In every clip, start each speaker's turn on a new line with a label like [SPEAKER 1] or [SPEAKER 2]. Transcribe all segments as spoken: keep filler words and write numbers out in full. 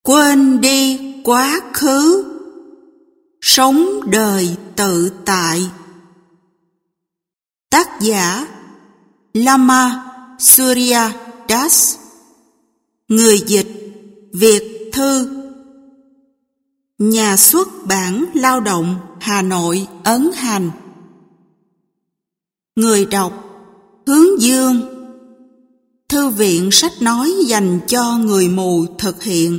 [SPEAKER 1] Quên đi quá khứ, sống đời tự tại. Tác giả Lama Surya Das. Người dịch Việt Thư. Nhà xuất bản Lao động Hà Nội ấn hành. Người đọc Hướng Dương. Thư viện sách nói dành cho người mù thực hiện.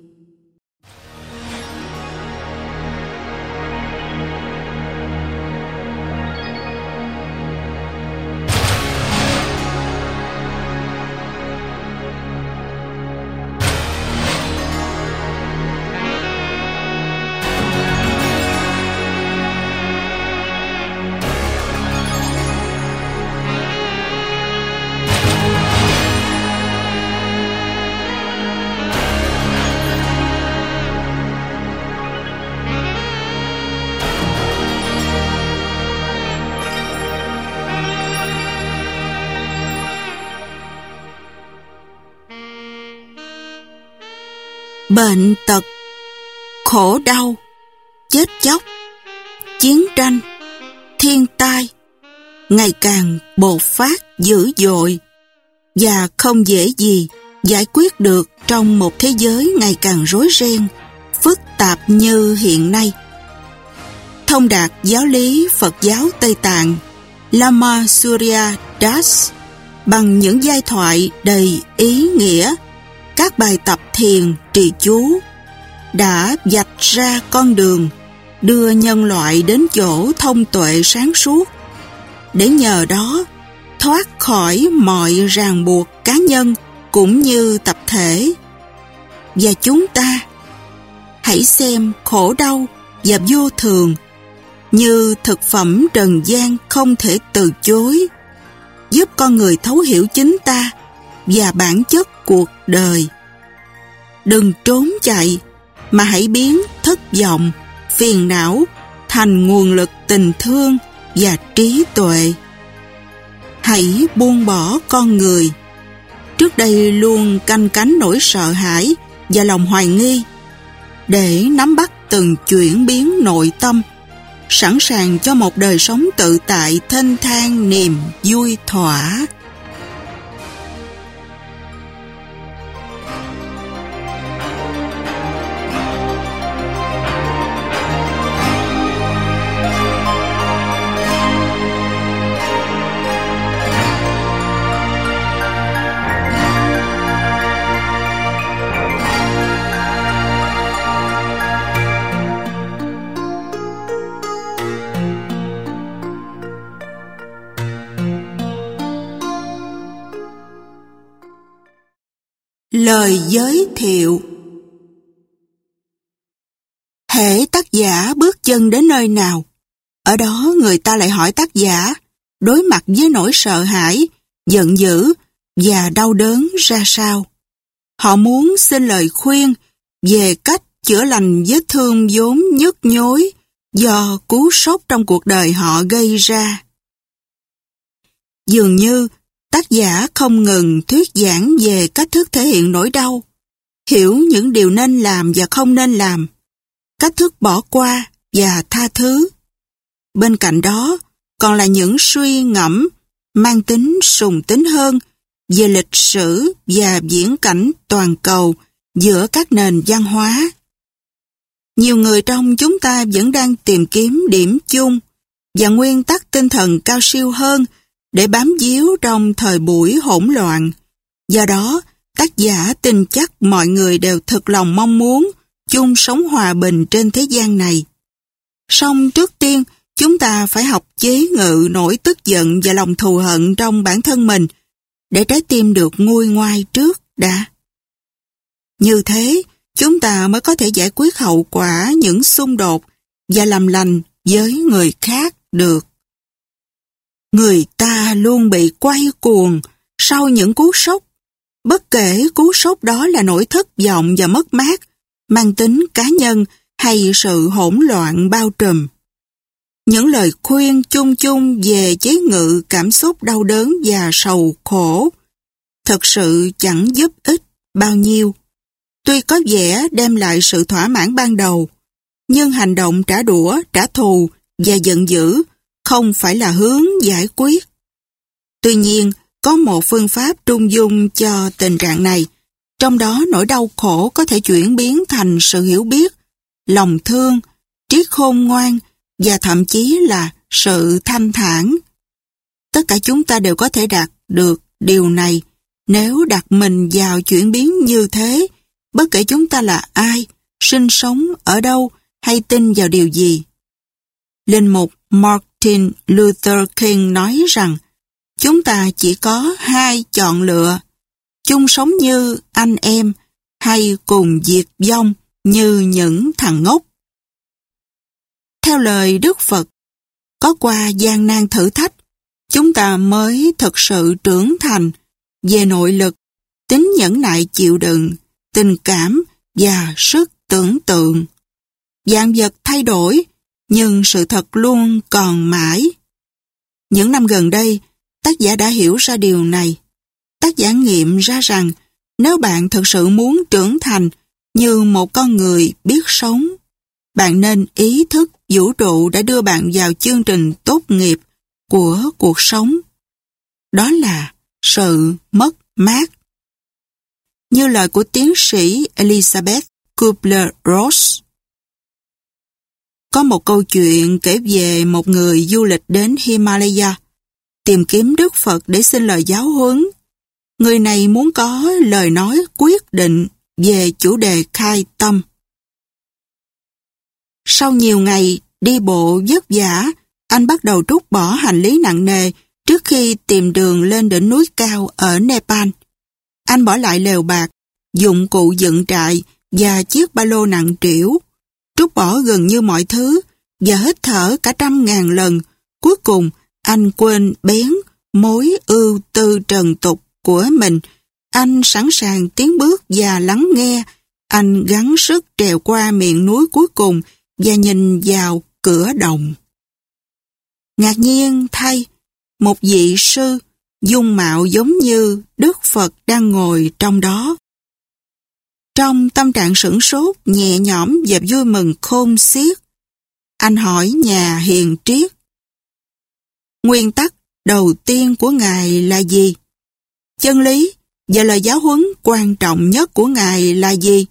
[SPEAKER 1] Bệnh tật, khổ đau, chết chóc, chiến tranh, thiên tai ngày càng bộc phát dữ dội và không dễ gì giải quyết được trong một thế giới ngày càng rối ren, phức tạp như hiện nay. Thông đạt giáo lý Phật giáo Tây Tạng Lama Surya Das bằng những giai thoại đầy ý nghĩa, các bài tập thiền trì chú đã vạch ra con đường đưa nhân loại đến chỗ thông tuệ sáng suốt, để nhờ đó thoát khỏi mọi ràng buộc cá nhân cũng như tập thể. Và chúng ta hãy xem khổ đau và vô thường như thực phẩm trần gian không thể từ chối, giúp con người thấu hiểu chính ta và bản chất cuộc đời. Đừng trốn chạy, mà hãy biến thất vọng, phiền não thành nguồn lực tình thương và trí tuệ. Hãy buông bỏ con người, trước đây luôn canh cánh nỗi sợ hãi và lòng hoài nghi, để nắm bắt từng chuyển biến nội tâm, sẵn sàng cho một đời sống tự tại thênh thang niềm vui thỏa. Lời giới thiệu. Hễ tác giả bước chân đến nơi nào, ở đó người ta lại hỏi tác giả đối mặt với nỗi sợ hãi, giận dữ và đau đớn ra sao. Họ muốn xin lời khuyên về cách chữa lành vết thương vốn nhức nhối do cú sốc trong cuộc đời họ gây ra. Dường như tác giả không ngừng thuyết giảng về cách thức thể hiện nỗi đau, hiểu những điều nên làm và không nên làm, cách thức bỏ qua và tha thứ. Bên cạnh đó, còn là những suy ngẫm mang tính sùng tính hơn về lịch sử và viễn cảnh toàn cầu giữa các nền văn hóa. Nhiều người trong chúng ta vẫn đang tìm kiếm điểm chung và nguyên tắc tinh thần cao siêu hơn để bám víu trong thời buổi hỗn loạn. Do đó, tác giả tin chắc mọi người đều thực lòng mong muốn chung sống hòa bình trên thế gian này. Song trước tiên, chúng ta phải học chế ngự nỗi tức giận và lòng thù hận trong bản thân mình, để trái tim được nguôi ngoai trước đã. Như thế, chúng ta mới có thể giải quyết hậu quả những xung đột và làm lành với người khác được. Người ta luôn bị quay cuồng sau những cú sốc, bất kể cú sốc đó là nỗi thất vọng và mất mát, mang tính cá nhân hay sự hỗn loạn bao trùm. Những lời khuyên chung chung về chế ngự cảm xúc đau đớn và sầu khổ thật sự chẳng giúp ích bao nhiêu. tuy có vẻ đem lại sự thỏa mãn ban đầu, nhưng hành động trả đũa, trả thù và giận dữ không phải là hướng giải quyết. Tuy nhiên, có một phương pháp trung dung cho tình trạng này, trong đó nỗi đau khổ có thể chuyển biến thành sự hiểu biết, lòng thương, trí khôn ngoan và thậm chí là sự thanh thản. Tất cả chúng ta đều có thể đạt được điều này nếu đặt mình vào chuyển biến như thế, bất kể chúng ta là ai, sinh sống ở đâu hay tin vào điều gì. Linh mục Martin Luther King nói rằng chúng ta chỉ có hai chọn lựa, chung sống như anh em hay cùng diệt vong như những thằng ngốc. Theo lời Đức Phật, có qua gian nan thử thách, chúng ta mới thực sự trưởng thành về nội lực, tính nhẫn nại chịu đựng, tình cảm và sức tưởng tượng. Vạn vật thay đổi, nhưng sự thật luôn còn mãi. Những năm gần đây, tác giả đã hiểu ra điều này. Tác giả nghiệm ra rằng nếu bạn thực sự muốn trưởng thành như một con người biết sống, bạn nên ý thức vũ trụ đã đưa bạn vào chương trình tốt nghiệp của cuộc sống. Đó là sự mất mát. Như lời của tiến sĩ Elizabeth Kubler-Ross. Có một câu chuyện kể về một người du lịch đến Himalaya, tìm kiếm Đức Phật để xin lời giáo huấn. Người này muốn có lời nói quyết định về chủ đề khai tâm. Sau nhiều ngày đi bộ vất vả, anh bắt đầu trút bỏ hành lý nặng nề trước khi tìm đường lên đỉnh núi cao ở Nepal. Anh bỏ lại lều bạc, dụng cụ dựng trại và chiếc ba lô nặng trĩu, trút bỏ gần như mọi thứ và hít thở cả trăm ngàn lần. Cuối cùng, anh quên bén mối ưu tư trần tục của mình. Anh sẵn sàng tiến bước và lắng nghe. Anh gắng sức trèo qua miệng núi cuối cùng và nhìn vào cửa động. Ngạc nhiên thay, một vị sư dung mạo giống như Đức Phật đang ngồi trong đó. Trong tâm trạng sửng sốt, nhẹ nhõm và vui mừng khôn xiết, anh hỏi nhà hiền triết: nguyên tắc đầu tiên của Ngài là gì? Chân lý và lời giáo huấn quan trọng nhất của Ngài là gì?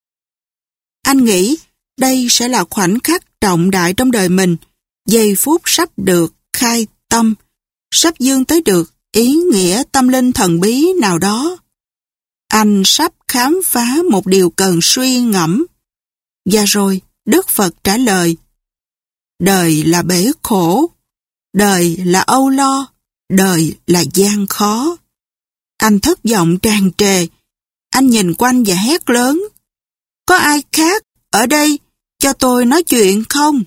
[SPEAKER 1] Anh nghĩ đây sẽ là khoảnh khắc trọng đại trong đời mình, giây phút sắp được khai tâm, sắp vươn tới được ý nghĩa tâm linh thần bí nào đó. Anh sắp khám phá một điều cần suy ngẫm. Và rồi Đức Phật trả lời: đời là bể khổ, đời là âu lo, đời là gian khó. Anh thất vọng tràn trề. Anh nhìn quanh và hét lớn: có ai khác ở đây cho tôi nói chuyện không?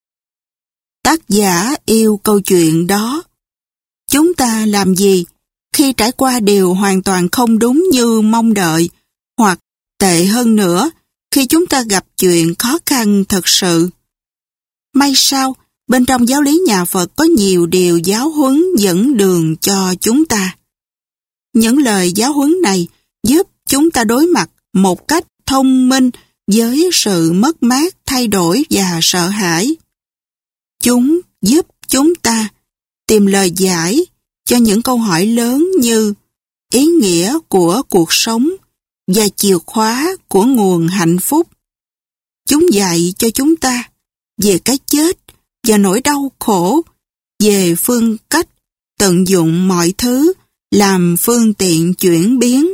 [SPEAKER 1] Tác giả yêu câu chuyện đó. Chúng ta làm gì khi trải qua điều hoàn toàn không đúng như mong đợi, hoặc tệ hơn nữa, khi chúng ta gặp chuyện khó khăn thật sự? May sao, bên trong giáo lý nhà Phật có nhiều điều giáo huấn dẫn đường cho chúng ta. Những lời giáo huấn này giúp chúng ta đối mặt một cách thông minh với sự mất mát, thay đổi và sợ hãi. Chúng giúp chúng ta tìm lời giải cho những câu hỏi lớn như ý nghĩa của cuộc sống và chìa khóa của nguồn hạnh phúc. Chúng dạy cho chúng ta về cái chết và nỗi đau khổ, về phương cách tận dụng mọi thứ làm phương tiện chuyển biến.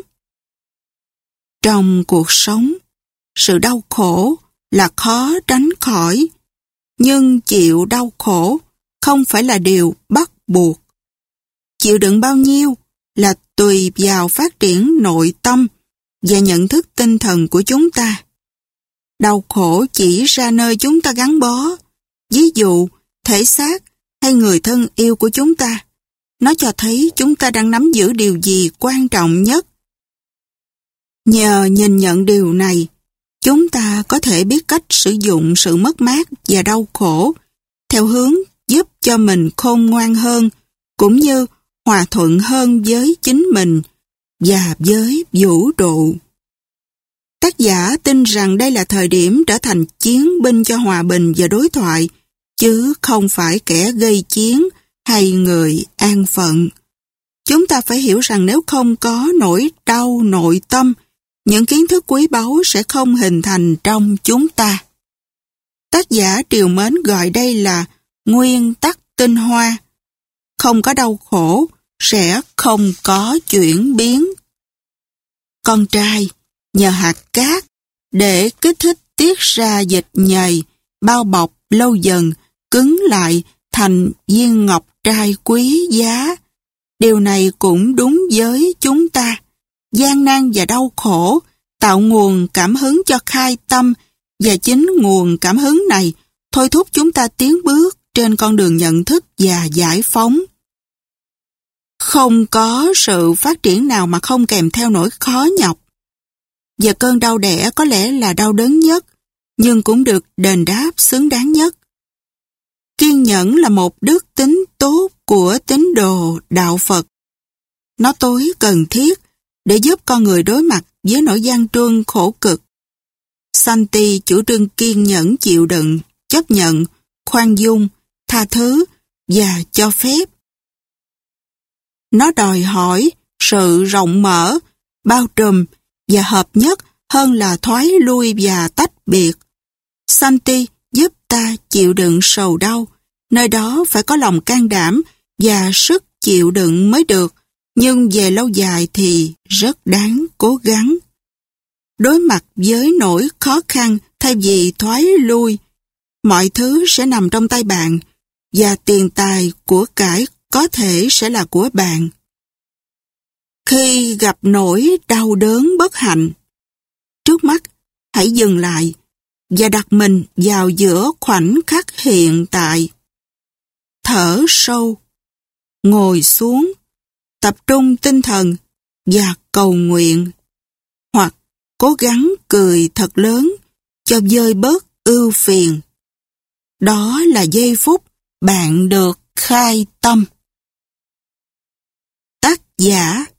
[SPEAKER 1] Trong cuộc sống, sự đau khổ là khó tránh khỏi, nhưng chịu đau khổ không phải là điều bắt buộc. Chịu đựng bao nhiêu là tùy vào phát triển nội tâm và nhận thức tinh thần của chúng ta. Đau khổ chỉ ra nơi chúng ta gắn bó, ví dụ thể xác hay người thân yêu của chúng ta. Nó cho thấy chúng ta đang nắm giữ điều gì quan trọng nhất. Nhờ nhìn nhận điều này, chúng ta có thể biết cách sử dụng sự mất mát và đau khổ theo hướng giúp cho mình khôn ngoan hơn, cũng như hòa thuận hơn với chính mình và với vũ trụ. Tác Tác giả tin rằng đây là thời điểm trở thành chiến binh cho hòa bình và đối thoại, chứ không phải kẻ gây chiến hay người an phận. Chúng ta phải hiểu rằng nếu không có nỗi đau nội tâm, những kiến thức quý báu sẽ không hình thành trong chúng ta. Tác giả trìu mến gọi đây là nguyên tắc tinh hoa. Không có đau khổ, sẽ không có chuyển biến. Con trai nhờ hạt cát để kích thích tiết ra dịch nhầy, bao bọc lâu dần, cứng lại thành viên ngọc trai quý giá. Điều này cũng đúng với chúng ta. Gian nan và đau khổ tạo nguồn cảm hứng cho khai tâm, và chính nguồn cảm hứng này thôi thúc chúng ta tiến bước trên con đường nhận thức và giải phóng. Không có sự phát triển nào mà không kèm theo nỗi khó nhọc. Và cơn đau đẻ có lẽ là đau đớn nhất, nhưng cũng được đền đáp xứng đáng nhất. Kiên nhẫn là một đức tính tốt của tín đồ đạo Phật. Nó tối cần thiết để giúp con người đối mặt với nỗi gian truân khổ cực. Santi chủ trương kiên nhẫn chịu đựng, chấp nhận, khoan dung, tha thứ và cho phép. Nó đòi hỏi sự rộng mở, bao trùm và hợp nhất hơn là thoái lui và tách biệt. Santi giúp ta chịu đựng sầu đau, nơi đó phải có lòng can đảm và sức chịu đựng mới được, nhưng về lâu dài thì rất đáng cố gắng. Đối mặt với nỗi khó khăn thay vì thoái lui, mọi thứ sẽ nằm trong tay bạn, và tiền tài của cải có thể sẽ là của bạn. Khi gặp nỗi đau đớn bất hạnh, trước mắt hãy dừng lại và đặt mình vào giữa khoảnh khắc hiện tại. Thở sâu, ngồi xuống, tập trung tinh thần và cầu nguyện, hoặc cố gắng cười thật lớn cho vơi bớt ưu phiền. Đó là giây phút bạn được khai tâm. Tác giả